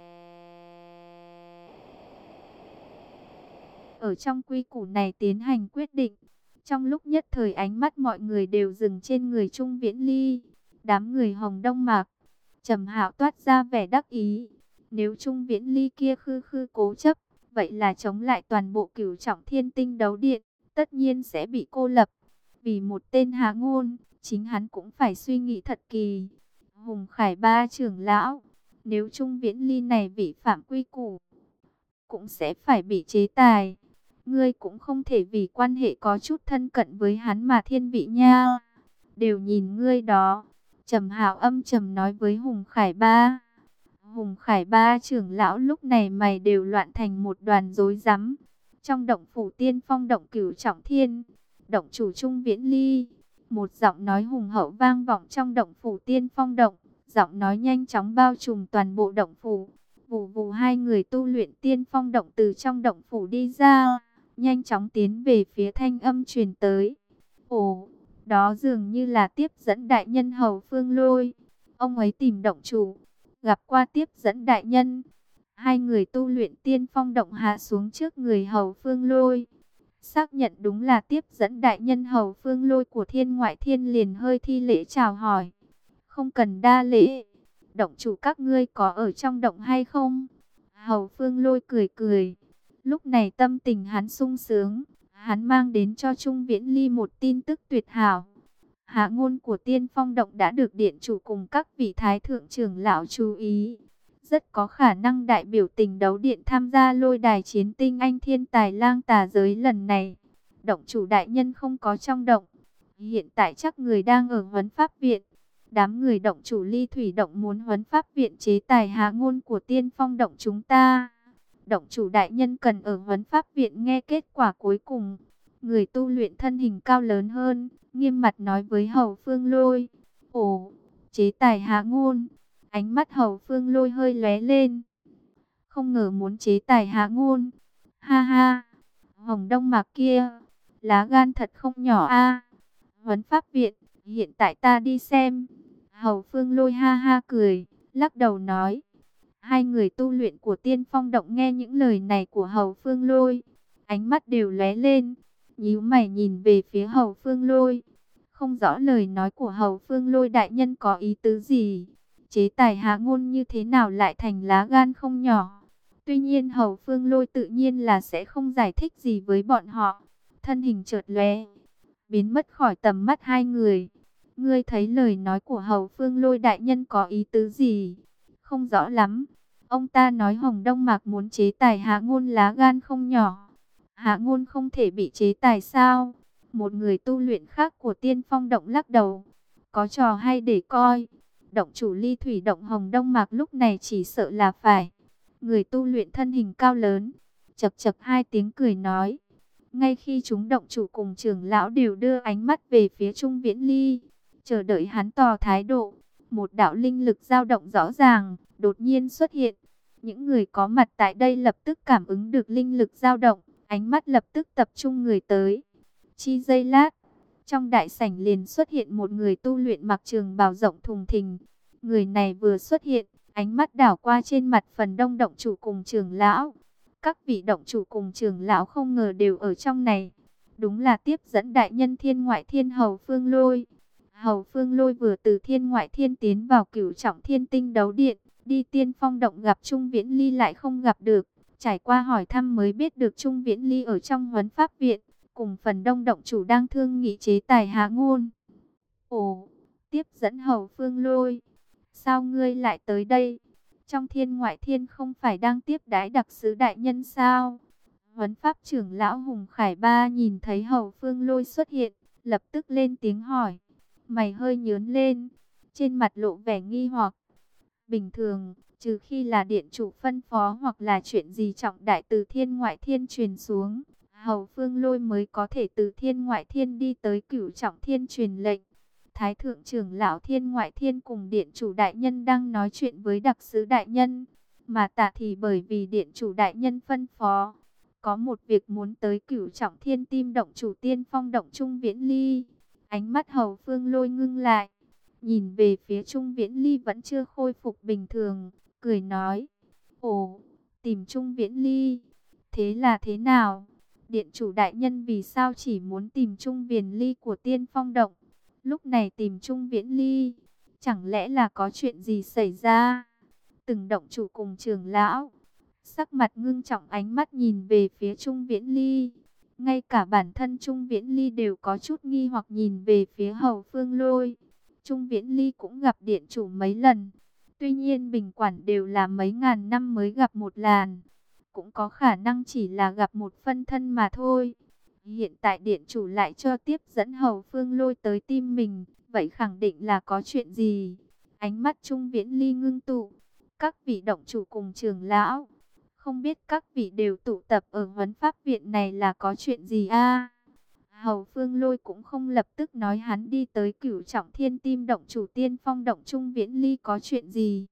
ở trong quy củ này tiến hành quyết định. Trong lúc nhất thời ánh mắt mọi người đều dừng trên người Trung Viễn Ly. Đám người Hồng Đông Mạc, Trầm Hạo toát ra vẻ đắc ý. Nếu Trung Viễn Ly kia khư khư cố chấp, vậy là chống lại toàn bộ cửu trọng thiên tinh đấu điện, tất nhiên sẽ bị cô lập. Vì một tên Hạ Ngôn, chính hắn cũng phải suy nghĩ thật kỳ. Hùng Khải Ba trưởng lão, nếu Trung Viễn Ly này vi phạm quy củ, cũng sẽ phải bị chế tài. Ngươi cũng không thể vì quan hệ có chút thân cận với hắn mà thiên vị nha. Đều nhìn ngươi đó. Trầm Hạo âm trầm nói với Hùng Khải Ba. Hùng Khải Ba trưởng lão lúc này mày đều loạn thành một đoàn rối rắm. Trong động phủ Tiên Phong Động cửu trọng thiên, động chủ Trung Viễn Ly, một giọng nói hùng hậu vang vọng trong động phủ Tiên Phong Động. Giọng nói nhanh chóng bao trùm toàn bộ động phủ. Vù vù, hai người tu luyện Tiên Phong Động từ trong động phủ đi ra, nhanh chóng tiến về phía thanh âm truyền tới. Ồ, đó dường như là tiếp dẫn đại nhân Hầu Phương Lôi. Ông ấy tìm động chủ, gặp qua tiếp dẫn đại nhân. Hai người tu luyện Tiên Phong Động hạ xuống trước người Hầu Phương Lôi. Xác nhận đúng là tiếp dẫn đại nhân Hầu Phương Lôi của thiên ngoại thiên, liền hơi thi lễ chào hỏi. Không cần đa lễ. Động chủ các ngươi có ở trong động hay không? Hầu Phương Lôi cười cười. Lúc này tâm tình hắn sung sướng. Hắn mang đến cho Trung Viễn Ly một tin tức tuyệt hảo. Hạ ngôn của Tiên Phong Động đã được điện chủ cùng các vị thái thượng trưởng lão chú ý. Rất có khả năng đại biểu tình đấu điện tham gia lôi đài chiến tinh anh thiên tài lang tà giới lần này. Động chủ đại nhân không có trong động. Hiện tại chắc người đang ở huấn pháp viện. Đám người động chủ Ly Thủy Động muốn huấn pháp viện chế tài hạ ngôn của Tiên Phong Động chúng ta. Động chủ đại nhân cần ở huấn pháp viện nghe kết quả cuối cùng. Người tu luyện thân hình cao lớn hơn, nghiêm mặt nói với Hầu Phương Lôi. Ồ, chế tài hạ ngôn. Ánh mắt Hầu Phương Lôi hơi lóe lên. Không ngờ muốn chế tài hạ ngôn. Ha ha, Hồng Đông Mạc kia, lá gan thật không nhỏ a. Huấn pháp viện, hiện tại ta đi xem. Hầu Phương Lôi ha ha cười, lắc đầu nói. Hai người tu luyện của Tiên Phong Động nghe những lời này của Hầu Phương Lôi, ánh mắt đều lóe lên, nhíu mày nhìn về phía Hầu Phương Lôi. Không rõ lời nói của Hầu Phương Lôi đại nhân có ý tứ gì, chế tài hạ ngôn như thế nào lại thành lá gan không nhỏ. Tuy nhiên Hầu Phương Lôi tự nhiên là sẽ không giải thích gì với bọn họ. Thân hình chợt lóe, biến mất khỏi tầm mắt hai người. Ngươi thấy lời nói của Hầu Phương Lôi đại nhân có ý tứ gì? Không rõ lắm. Ông ta nói Hồng Đông Mạc muốn chế tài Hạ Ngôn lá gan không nhỏ. Hạ Ngôn không thể bị chế tài sao? Một người tu luyện khác của Tiên Phong Động lắc đầu. Có trò hay để coi. Động chủ Ly Thủy Động Hồng Đông Mạc lúc này chỉ sợ là phải. Người tu luyện thân hình cao lớn, chập chập hai tiếng cười nói. Ngay khi chúng động chủ cùng trưởng lão đều đưa ánh mắt về phía Trung Viễn Ly, chờ đợi hắn tỏ thái độ, một đạo linh lực dao động rõ ràng đột nhiên xuất hiện. Những người có mặt tại đây lập tức cảm ứng được linh lực dao động, ánh mắt lập tức tập trung người tới. Chi giây lát, trong đại sảnh liền xuất hiện một người tu luyện mặc trường bào rộng thùng thình. Người này vừa xuất hiện, ánh mắt đảo qua trên mặt phần đông động chủ cùng trưởng lão. Các vị động chủ cùng trưởng lão không ngờ đều ở trong này. Đúng là tiếp dẫn đại nhân Thiên Ngoại Thiên Hầu Phương Lôi. Hầu Phương Lôi vừa từ Thiên Ngoại Thiên tiến vào Cửu Trọng Thiên Tinh Đấu Điện, đi Tiên Phong Động gặp Trung Viễn Ly lại không gặp được. Trải qua hỏi thăm mới biết được Trung Viễn Ly ở trong Huấn Pháp Viện, cùng phần đông động chủ đang thương nghị chế tài Hạ Ngôn. Ồ, tiếp dẫn Hầu Phương Lôi, sao ngươi lại tới đây? Trong Thiên Ngoại Thiên không phải đang tiếp đãi đặc sứ đại nhân sao? Huấn Pháp trưởng lão Hùng Khải Ba nhìn thấy Hầu Phương Lôi xuất hiện, lập tức lên tiếng hỏi. Mày hơi nhướng lên, trên mặt lộ vẻ nghi hoặc. Bình thường, trừ khi là điện chủ phân phó hoặc là chuyện gì trọng đại từ Thiên Ngoại Thiên truyền xuống, Hầu Phương Lôi mới có thể từ Thiên Ngoại Thiên đi tới Cửu Trọng Thiên truyền lệnh. Thái thượng trưởng lão Thiên Ngoại Thiên cùng điện chủ đại nhân đang nói chuyện với đặc sứ đại nhân, mà tạ thì bởi vì điện chủ đại nhân phân phó, có một việc muốn tới Cửu Trọng Thiên tìm động chủ Tiên Phong Động Trung Viễn Ly. Ánh mắt Hầu Phương Lôi ngưng lại, nhìn về phía Trung Viễn Ly vẫn chưa khôi phục bình thường, cười nói: Ồ, tìm Trung Viễn Ly, thế là thế nào? Điện chủ đại nhân vì sao chỉ muốn tìm Trung Viễn Ly của Tiên Phong Động? Lúc này tìm Trung Viễn Ly, chẳng lẽ là có chuyện gì xảy ra? Từng động chủ cùng trưởng lão, sắc mặt ngưng trọng ánh mắt nhìn về phía Trung Viễn Ly. Ngay cả bản thân Trung Viễn Ly đều có chút nghi hoặc nhìn về phía Hầu Phương Lôi. Trung Viễn Ly cũng gặp điện chủ mấy lần. Tuy nhiên bình quản đều là mấy ngàn năm mới gặp một lần. Cũng có khả năng chỉ là gặp một phân thân mà thôi. Hiện tại điện chủ lại cho tiếp dẫn Hầu Phương Lôi tới tim mình. Vậy khẳng định là có chuyện gì? Ánh mắt Trung Viễn Ly ngưng tụ. Các vị động chủ cùng trưởng lão, không biết các vị đều tụ tập ở Huấn Pháp Viện này là có chuyện gì a? Hầu Phương Lôi cũng không lập tức nói hắn đi tới Cửu Trọng Thiên tìm động chủ Tiên Phong Động Trung Viễn Ly có chuyện gì,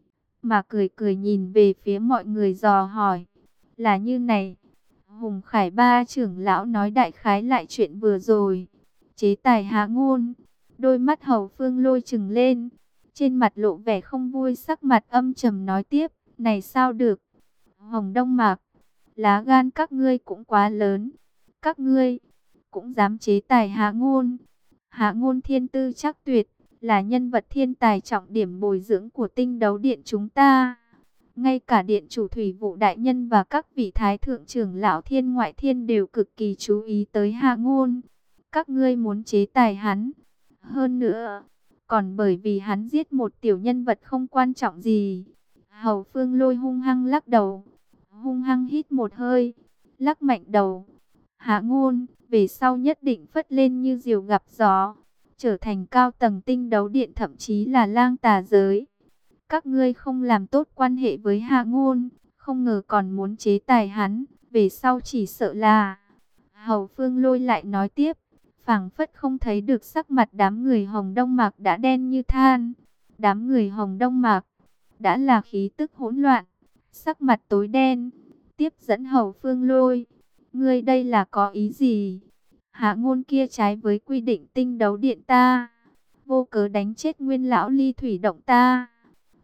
mà cười cười nhìn về phía mọi người dò hỏi. Là như này, Hùng Khải Ba trưởng lão nói đại khái lại chuyện vừa rồi. Chế tài Hạ Ngôn. Đôi mắt Hầu Phương Lôi trừng lên, trên mặt lộ vẻ không vui, sắc mặt âm trầm nói tiếp. Này sao được? Hồng Đông Mạc, lá gan các ngươi cũng quá lớn. Các ngươi cũng dám chế tài Hạ Ngôn. Hạ Ngôn thiên tư chắc tuyệt, là nhân vật thiên tài trọng điểm bồi dưỡng của Tinh Đấu Điện chúng ta. Ngay cả điện chủ Thủy Vụ đại nhân và các vị thái thượng trưởng lão Thiên Ngoại Thiên đều cực kỳ chú ý tới Hạ Ngôn. Các ngươi muốn chế tài hắn. Hơn nữa, còn bởi vì hắn giết một tiểu nhân vật không quan trọng gì. Hầu Phương Lôi hung hăng lắc đầu, hung hăng hít một hơi, lắc mạnh đầu. Hạ Ngôn, về sau nhất định phất lên như diều gặp gió, trở thành cao tầng Tinh Đấu Điện, thậm chí là lang tà giới. Các ngươi không làm tốt quan hệ với Hạ Ngôn, không ngờ còn muốn chế tài hắn, về sau chỉ sợ là... Hầu Phương Lôi lại nói tiếp, phảng phất không thấy được sắc mặt đám người Hồng Đông Mạc đã đen như than. Đám người Hồng Đông Mạc đã là khí tức hỗn loạn, sắc mặt tối đen. Tiếp dẫn Hầu Phương Lôi, ngươi đây là có ý gì? Hạ Ngôn kia trái với quy định Tinh Đấu Điện ta, vô cớ đánh chết nguyên lão Ly Thủy Động ta,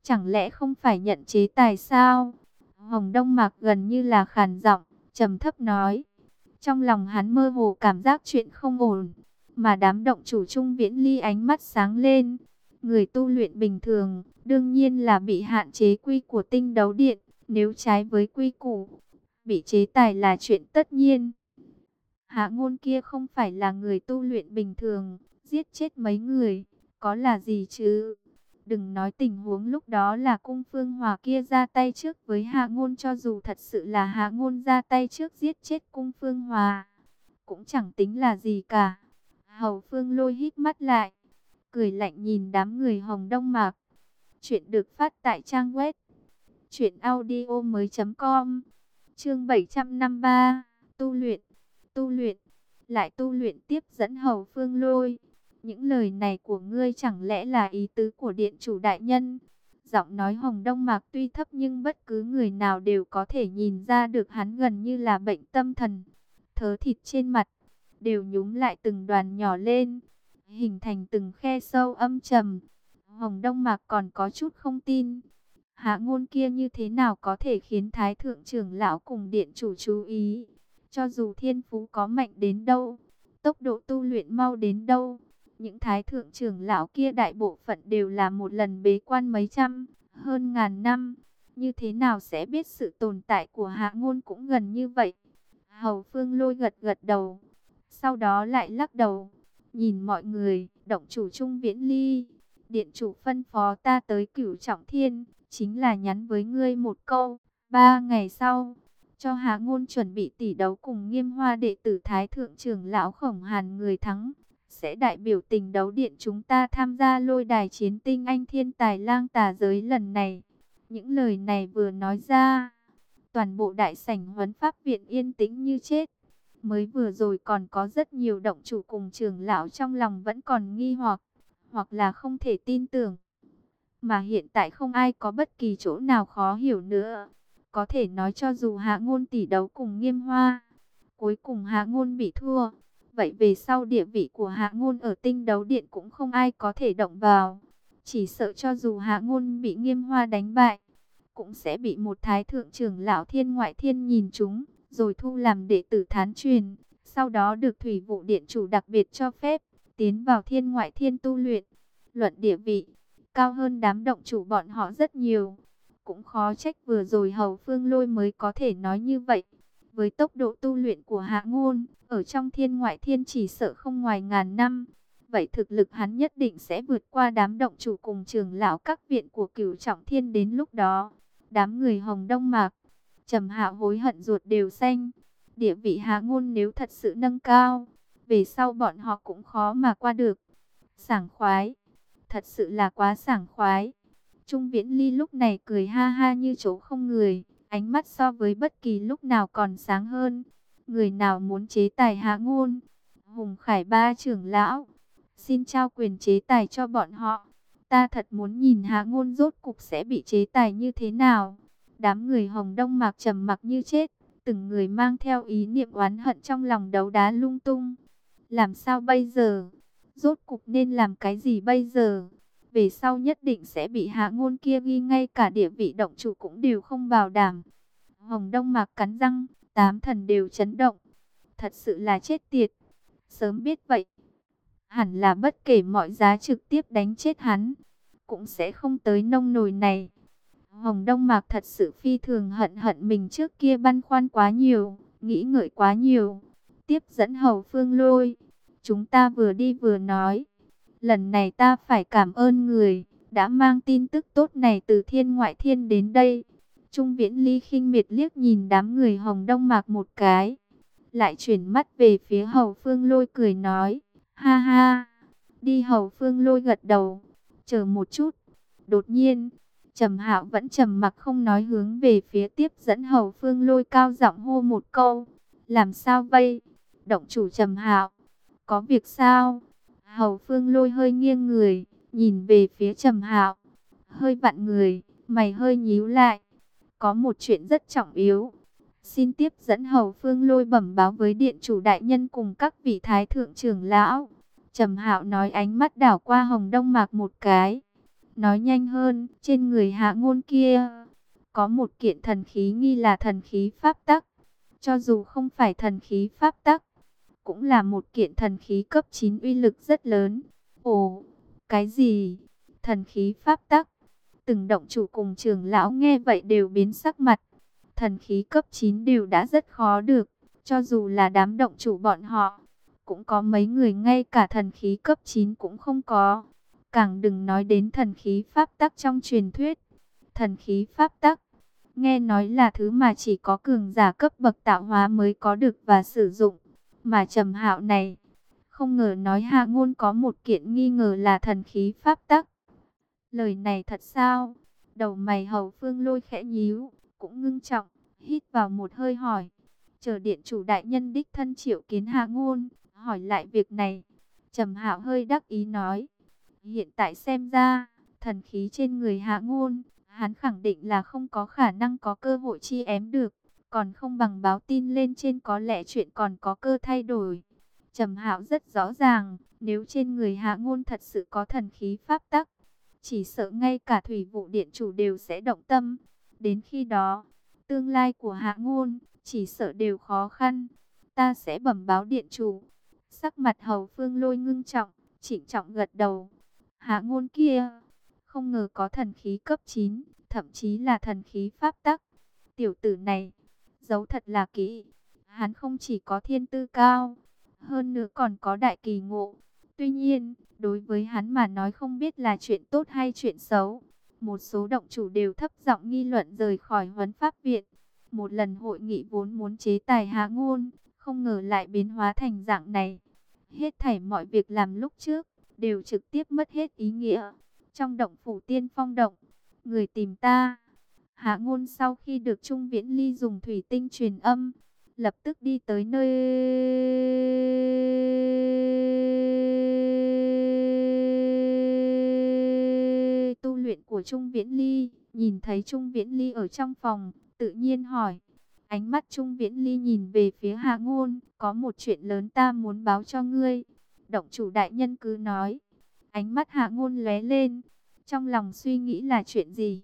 chẳng lẽ không phải nhận chế tài sao? Hồng Đông Mạc gần như là khàn giọng, trầm thấp nói. Trong lòng hắn mơ hồ cảm giác chuyện không ổn, mà đám động chủ Trung Viễn Ly ánh mắt sáng lên. Người tu luyện bình thường, đương nhiên là bị hạn chế quy của tinh đấu điện, nếu trái với quy củ, bị chế tài là chuyện tất nhiên. Hạ Ngôn kia không phải là người tu luyện bình thường, giết chết mấy người, có là gì chứ? Đừng nói tình huống lúc đó là Cung Phương Hòa kia ra tay trước với Hạ Ngôn, cho dù thật sự là Hạ Ngôn ra tay trước giết chết Cung Phương Hòa, cũng chẳng tính là gì cả. Hầu Phương Lôi hít mắt lại, cười lạnh nhìn đám người Hồng Đông Mạc. Chuyện được phát tại trang web truyệnaudiomoi.com. Chương 753, tu luyện, lại tu luyện tiếp dẫn Hầu Phương Lôi. Những lời này của ngươi chẳng lẽ là ý tứ của điện chủ đại nhân? Giọng nói Hồng Đông Mạc tuy thấp nhưng bất cứ người nào đều có thể nhìn ra được hắn gần như là bệnh tâm thần. Thớ thịt trên mặt đều nhúm lại từng đoàn nhỏ lên, hình thành từng khe sâu âm trầm. Hồng Đông Mạc còn có chút không tin. Hạ Ngôn kia như thế nào có thể khiến Thái Thượng trưởng lão cùng điện chủ chú ý? Cho dù thiên phú có mạnh đến đâu, tốc độ tu luyện mau đến đâu, những Thái Thượng trưởng lão kia đại bộ phận đều là một lần bế quan mấy trăm, hơn ngàn năm. Như thế nào sẽ biết sự tồn tại của Hạ Ngôn cũng gần như vậy? Hầu Phương Lôi gật gật đầu, sau đó lại lắc đầu, nhìn mọi người. Động chủ Trung Viễn Ly, điện chủ phân phó ta tới Cửu Trọng Thiên, chính là nhắn với ngươi một câu. 3 ngày sau, cho Hạ Ngôn chuẩn bị tỷ đấu cùng Nghiêm Hoa đệ tử Thái Thượng trưởng lão Khổng Hàn, người thắng sẽ đại biểu tình đấu điện chúng ta tham gia lôi đài chiến tinh anh thiên tài lang tà giới lần này. Những lời này vừa nói ra, toàn bộ đại sảnh huấn pháp viện yên tĩnh như chết. Mới vừa rồi còn có rất nhiều động chủ cùng trưởng lão trong lòng vẫn còn nghi hoặc là không thể tin tưởng. Mà hiện tại không ai có bất kỳ chỗ nào khó hiểu nữa. Có thể nói cho dù Hạ Ngôn tỷ đấu cùng Nghiêm Hoa, cuối cùng Hạ Ngôn bị thua, vậy về sau địa vị của Hạ Ngôn ở tinh đấu điện cũng không ai có thể động vào. Chỉ sợ cho dù Hạ Ngôn bị Nghiêm Hoa đánh bại, cũng sẽ bị một Thái Thượng trưởng lão Thiên Ngoại Thiên nhìn trúng, rồi thu làm đệ tử thán truyền, sau đó được Thủy Vụ điện chủ đặc biệt cho phép tiến vào Thiên Ngoại Thiên tu luyện. Luận địa vị, cao hơn đám động chủ bọn họ rất nhiều. Cũng khó trách vừa rồi Hầu Phương Lôi mới có thể nói như vậy. Với tốc độ tu luyện của Hạ Ngôn, ở trong Thiên Ngoại Thiên chỉ sợ không ngoài ngàn năm. Vậy thực lực hắn nhất định sẽ vượt qua đám động chủ cùng trưởng lão các viện của Cửu Trọng Thiên đến lúc đó. Đám người Hồng Đông Mạc, Trầm Hạo hối hận ruột đều xanh. Địa vị Hạ Ngôn nếu thật sự nâng cao, về sau bọn họ cũng khó mà qua được. Sảng khoái, thật sự là quá sảng khoái. Trung Viễn Ly lúc này cười ha ha như chỗ không người, ánh mắt so với bất kỳ lúc nào còn sáng hơn. Người nào muốn chế tài Hạ Ngôn? Hùng Khải ba trưởng lão, xin trao quyền chế tài cho bọn họ. Ta thật muốn nhìn Hạ Ngôn rốt cục sẽ bị chế tài như thế nào. Đám người Hồng Đông Mạc trầm mặc như chết, từng người mang theo ý niệm oán hận trong lòng đấu đá lung tung. Làm sao bây giờ? Rốt cục nên làm cái gì bây giờ? Về sau nhất định sẽ bị Hạ Ngôn kia ghi, ngay cả địa vị động chủ cũng đều không bảo đảm. Hồng Đông Mạc cắn răng, 8 thần đều chấn động. Thật sự là chết tiệt. Sớm biết vậy, hẳn là bất kể mọi giá trực tiếp đánh chết hắn, cũng sẽ không tới nông nồi này. Hồng Đông Mạc thật sự phi thường hận mình trước kia băn khoăn quá nhiều, nghĩ ngợi quá nhiều. Tiếp dẫn Hầu Phương Lôi, chúng ta vừa đi vừa nói. Lần này ta phải cảm ơn người đã mang tin tức tốt này từ Thiên Ngoại Thiên đến đây. Trung Viễn Ly khinh miệt liếc nhìn đám người Hồng Đông Mạc một cái, lại chuyển mắt về phía Hầu Phương Lôi cười nói, ha ha, đi. Hầu Phương Lôi gật đầu, chờ một chút. Đột nhiên, Trầm Hạo vẫn trầm mặc không nói, hướng về phía tiếp dẫn Hầu Phương Lôi cao giọng hô một câu, làm sao vậy? Động chủ Trầm Hạo, có việc sao? Hầu Phương Lôi hơi nghiêng người, nhìn về phía Trầm Hạo, hơi vặn người, mày hơi nhíu lại. Có một chuyện rất trọng yếu, xin tiếp dẫn Hầu Phương Lôi bẩm báo với điện chủ đại nhân cùng các vị Thái Thượng trưởng lão. Trầm Hạo nói, ánh mắt đảo qua Hồng Đông Mạc một cái. nói nhanh hơn, trên người Hạ Ngôn kia có một kiện thần khí nghi là thần khí pháp tắc. Cho dù không phải thần khí pháp tắc, cũng là một kiện thần khí cấp 9 uy lực rất lớn. Ồ, cái gì? Thần khí pháp tắc? Từng động chủ cùng trưởng lão nghe vậy đều biến sắc mặt. Thần khí cấp 9 đều đã rất khó được, cho dù là đám động chủ bọn họ, cũng có mấy người ngay cả thần khí cấp 9 cũng không có. Càng đừng nói đến thần khí pháp tắc trong truyền thuyết. Thần khí pháp tắc, nghe nói là thứ mà chỉ có cường giả cấp bậc tạo hóa mới có được và sử dụng. Mà Trầm Hạo này, không ngờ nói Hạ Ngôn có một kiện nghi ngờ là thần khí pháp tắc. Lời này thật sao? Đầu mày Hầu Phương Lôi khẽ nhíu, cũng ngưng trọng, hít vào một hơi hỏi. Chờ điện chủ đại nhân đích thân triệu kiến Hạ Ngôn, hỏi lại việc này. Trầm Hạo hơi đắc ý nói. Hiện tại xem ra, thần khí trên người Hạ Ngôn, hắn khẳng định là không có khả năng có cơ hội chi ém được. Còn không bằng báo tin lên trên, có lẽ chuyện còn có cơ thay đổi. Trầm Hạo rất rõ ràng, nếu trên người Hạ Ngôn thật sự có thần khí pháp tắc, chỉ sợ ngay cả Thủy Vụ Điện chủ đều sẽ động tâm. Đến khi đó, tương lai của Hạ Ngôn chỉ sợ đều khó khăn. Ta sẽ bẩm báo điện chủ. Sắc mặt Hầu Phương Lôi ngưng trọng, trịnh trọng gật đầu. Hạ Ngôn kia, không ngờ có thần khí cấp 9, thậm chí là thần khí pháp tắc. Tiểu tử này, giấu thật là kỹ. Hắn không chỉ có thiên tư cao, hơn nữa còn có đại kỳ ngộ. Tuy nhiên, đối với hắn mà nói không biết là chuyện tốt hay chuyện xấu. Một số động chủ đều thấp giọng nghi luận rời khỏi Huấn Pháp Viện. Một lần hội nghị vốn muốn chế tài Hạ Ngôn, không ngờ lại biến hóa thành dạng này. Hết thảy mọi việc làm lúc trước, đều trực tiếp mất hết ý nghĩa. Trong động phủ Tiên Phong động, người tìm ta. Hạ Ngôn sau khi được Trung Viễn Ly dùng thủy tinh truyền âm, lập tức đi tới nơi tu luyện của Trung Viễn Ly. Nhìn thấy Trung Viễn Ly ở trong phòng, tự nhiên hỏi. Ánh mắt Trung Viễn Ly nhìn về phía Hạ Ngôn, có một chuyện lớn ta muốn báo cho ngươi. Động chủ đại nhân cứ nói. Ánh mắt Hạ Ngôn lóe lên, trong lòng suy nghĩ là chuyện gì.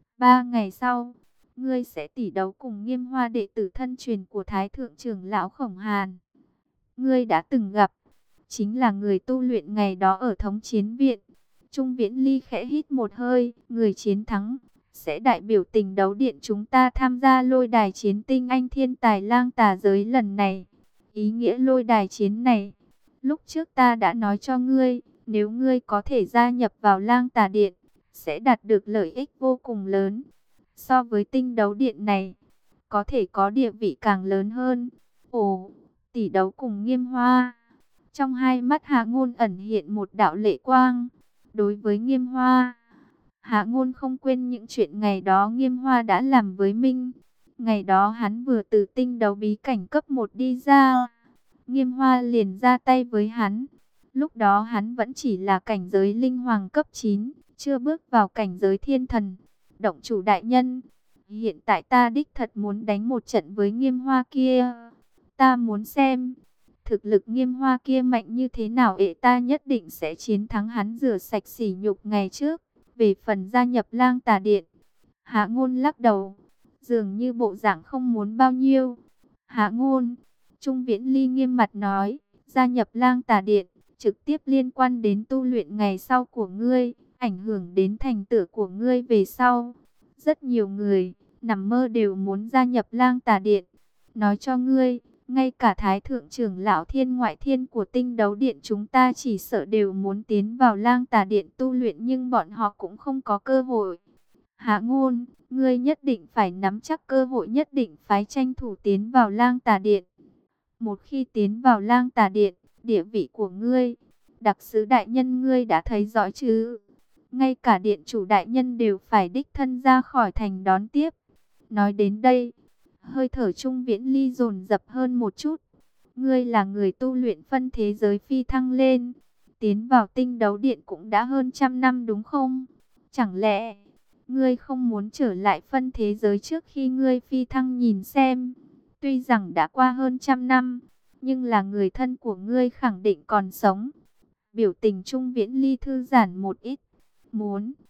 3 ngày sau, ngươi sẽ tỷ đấu cùng Nghiêm Hoa đệ tử thân truyền của Thái thượng trưởng lão Khổng Hàn. Ngươi đã từng gặp, chính là người tu luyện ngày đó ở Thống Chiến Viện. Trung Viễn Ly khẽ hít một hơi, người chiến thắng sẽ đại biểu tình đấu điện chúng ta tham gia lôi đài chiến tinh anh thiên tài lang tà giới lần này. Ý nghĩa lôi đài chiến này, lúc trước ta đã nói cho ngươi, nếu ngươi có thể gia nhập vào lang tà điện, sẽ đạt được lợi ích vô cùng lớn. So với tinh đấu điện này, có thể có địa vị càng lớn hơn. Ồ, tỷ đấu cùng Nghiêm Hoa. Trong hai mắt Hạ Ngôn ẩn hiện một đạo lệ quang. Đối với Nghiêm Hoa, Hạ Ngôn không quên những chuyện ngày đó Nghiêm Hoa đã làm với Minh. Ngày đó hắn vừa từ tinh đấu bí cảnh cấp 1 đi ra, Nghiêm Hoa liền ra tay với hắn. Lúc đó hắn vẫn chỉ là cảnh giới linh hoàng cấp 9, chưa bước vào cảnh giới thiên thần. Động chủ đại nhân, hiện tại ta đích thật muốn đánh một trận với Nghiêm Hoa kia. Ta muốn xem thực lực Nghiêm Hoa kia mạnh như thế nào, ta nhất định sẽ chiến thắng hắn, rửa sạch sỉ nhục ngày trước. Về phần gia nhập lang tà điện, Hạ Ngôn lắc đầu, dường như bộ dạng không muốn bao nhiêu. Hạ Ngôn, Trung Viễn Ly nghiêm mặt nói, gia nhập lang tà điện, trực tiếp liên quan đến tu luyện ngày sau của ngươi, ảnh hưởng đến thành tựu của ngươi về sau. Rất nhiều người, nằm mơ đều muốn gia nhập lang tà điện. Nói cho ngươi, ngay cả Thái thượng trưởng lão Thiên Ngoại Thiên của tinh đấu điện chúng ta chỉ sợ đều muốn tiến vào lang tà điện tu luyện, nhưng bọn họ cũng không có cơ hội. Hạ Ngôn, ngươi nhất định phải nắm chắc cơ hội, nhất định phải tranh thủ tiến vào lang tà điện. Một khi tiến vào lang tà điện, địa vị của ngươi, đặc sứ đại nhân ngươi đã thấy rõ chứ. Ngay cả điện chủ đại nhân đều phải đích thân ra khỏi thành đón tiếp. Nói đến đây, hơi thở Trung Viễn Ly dồn dập hơn một chút. Ngươi là người tu luyện phân thế giới phi thăng lên, tiến vào tinh đấu điện cũng đã hơn 100 năm đúng không? Chẳng lẽ ngươi không muốn trở lại phân thế giới trước khi ngươi phi thăng nhìn xem? Tuy rằng đã qua hơn 100 năm, nhưng là người thân của ngươi khẳng định còn sống. Biểu tình Trung Viễn Ly thư giãn một ít.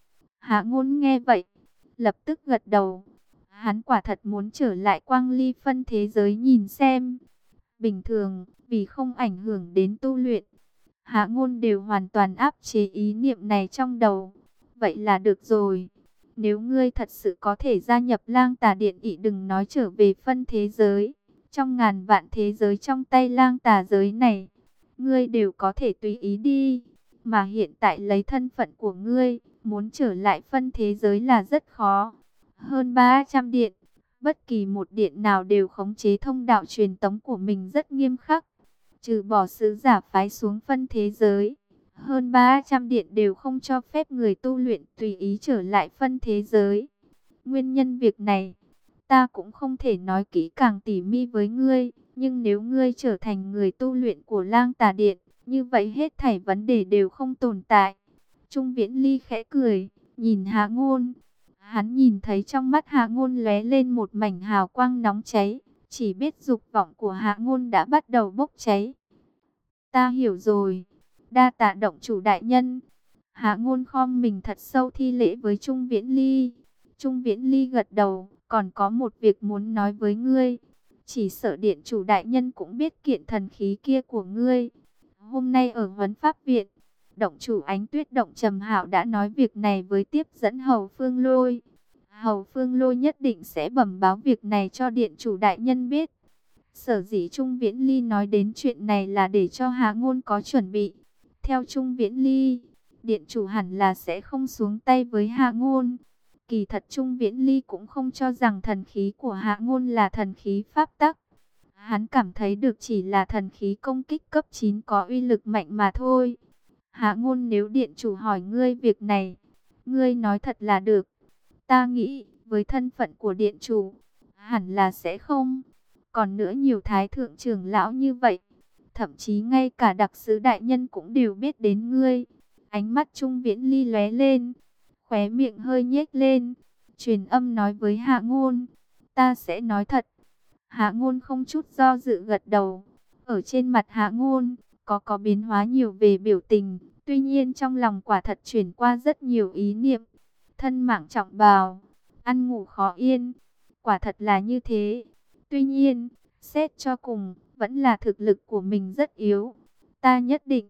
Hạ Ngôn nghe vậy, lập tức gật đầu. Hắn quả thật muốn trở lại Quang Ly phân thế giới nhìn xem. Bình thường, vì không ảnh hưởng đến tu luyện, Hạ Ngôn đều hoàn toàn áp chế ý niệm này trong đầu. Vậy là được rồi. Nếu ngươi thật sự có thể gia nhập Lang Tà Điện ỷ, đừng nói trở về phân thế giới. Trong ngàn vạn thế giới trong tay Lang Tà giới này, ngươi đều có thể tùy ý đi. Mà hiện tại lấy thân phận của ngươi, muốn trở lại phân thế giới là rất khó. Hơn 300 điện, bất kỳ một điện nào đều khống chế thông đạo truyền tống của mình rất nghiêm khắc. Trừ bỏ sứ giả phái xuống phân thế giới, hơn 300 điện đều không cho phép người tu luyện tùy ý trở lại phân thế giới. Nguyên nhân việc này, ta cũng không thể nói kỹ càng tỉ mỉ với ngươi, nhưng nếu ngươi trở thành người tu luyện của Lang Tà Điện, như vậy hết thảy vấn đề đều không tồn tại. Trung Viễn Ly khẽ cười, nhìn Hạ Ngôn. Hắn nhìn thấy trong mắt Hạ Ngôn lóe lên một mảnh hào quang nóng cháy, chỉ biết dục vọng của Hạ Ngôn đã bắt đầu bốc cháy. Ta hiểu rồi, đa tạ động chủ đại nhân. Hạ Ngôn khom mình thật sâu thi lễ với Trung Viễn Ly. Trung Viễn Ly gật đầu, còn có một việc muốn nói với ngươi. Chỉ sợ điện chủ đại nhân cũng biết kiện thần khí kia của ngươi. Hôm nay ở Huấn Pháp Viện, động chủ Ánh Tuyết Động Trầm Hạo đã nói việc này với tiếp dẫn Hầu Phương Lôi. Hầu Phương Lôi nhất định sẽ bẩm báo việc này cho điện chủ đại nhân biết. Sở dĩ Trung Viễn Ly nói đến chuyện này là để cho Hạ Ngôn có chuẩn bị. Theo Trung Viễn Ly, điện chủ hẳn là sẽ không xuống tay với Hạ Ngôn. Kỳ thật Trung Viễn Ly cũng không cho rằng thần khí của Hạ Ngôn là thần khí pháp tắc. Hắn cảm thấy được chỉ là thần khí công kích cấp 9 có uy lực mạnh mà thôi. Hạ Ngôn, nếu điện chủ hỏi ngươi việc này, ngươi nói thật là được. Ta nghĩ, với thân phận của điện chủ, hẳn là sẽ không. Còn nữa, nhiều thái thượng trưởng lão như vậy, thậm chí ngay cả đặc sứ đại nhân cũng đều biết đến ngươi. Ánh mắt Trung Viễn Ly lóe lên, khóe miệng hơi nhếch lên, truyền âm nói với Hạ Ngôn, ta sẽ nói thật. Hạ Ngôn không chút do dự gật đầu. Ở trên mặt Hạ Ngôn có biến hóa nhiều về biểu tình, tuy nhiên trong lòng quả thật chuyển qua rất nhiều ý niệm. Thân mạng trọng bào, ăn ngủ khó yên, quả thật là như thế. Tuy nhiên, xét cho cùng, vẫn là thực lực của mình rất yếu. Ta nhất định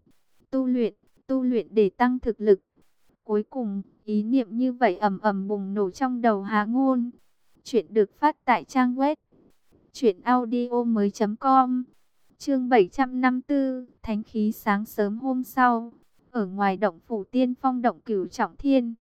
tu luyện để tăng thực lực. Cuối cùng, ý niệm như vậy ầm ầm bùng nổ trong đầu Hạ Ngôn. Chuyện được phát tại trang web truyệnaudiomoi.com. Chương 754, Thánh khí. Sáng sớm hôm sau, ở ngoài động phủ Tiên Phong động Cửu Trọng Thiên,